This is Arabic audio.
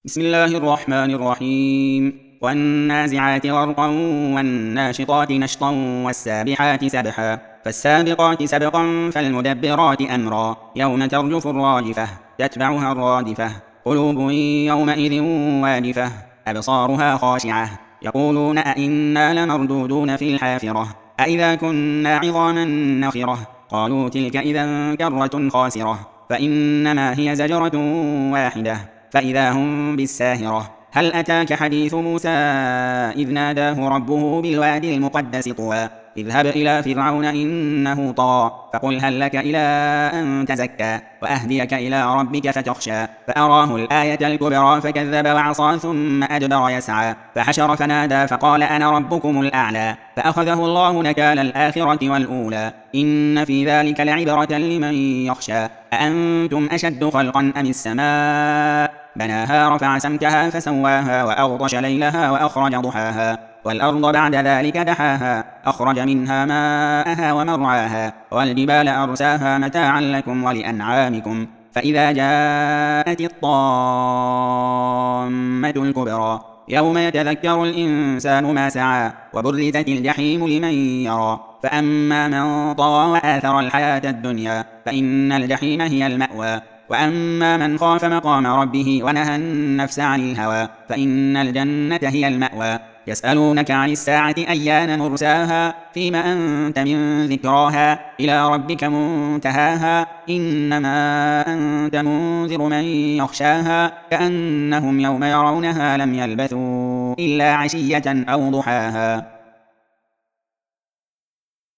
بسم الله الرحمن الرحيم والنازعات غرقا والناشطات نشطا والسابحات سبحا فالسابقات سبقا فالمدبرات أمرا يوم ترجف الراجفة تتبعها الرادفة قلوب يومئذ واجفة أبصارها خاشعة يقولون أئنا لمردودون في الحافرة أئذا كنا عظاما نخرة قالوا تلك إذا كرة خاسرة فإنما هي زجرة واحدة فإذا هم بالساهرة هل أتاك حديث موسى إذ ناداه ربه بالوادي المقدس طوى اذهب إلى فرعون إنه طغى فقل هل لك إلى أن تزكى وأهديك إلى ربك فتخشى فأراه الآية الكبرى فكذب وعصى ثم أدبر يسعى فحشر فنادى فقال أنا ربكم الأعلى فأخذه الله نكال الآخرة والأولى إن في ذلك لعبرة لمن يخشى أأنتم أشد خلقا أم السماء بناها رفع سمكها فسواها وأغطش ليلها وأخرج ضحاها والأرض بعد ذلك دحاها أخرج منها ماءها ومرعاها والجبال أرساها متاعا لكم ولأنعامكم فإذا جاءت الطامة الكبرى يوم يتذكر الإنسان ما سعى وبرزت الجحيم لمن يرى فأما من طغى وآثر الحياة الدنيا فإن الجحيم هي المأوى وأما من خاف مقام ربه ونهى النفس عن الهوى فإن الجنة هي المأوى يسألونك عن الساعة أيان مرساها فيم أنت من ذكراها إلى ربك منتهاها إنما أنت منذر من يخشاها كأنهم يوم يرونها لم يلبثوا إلا عشية أو ضحاها.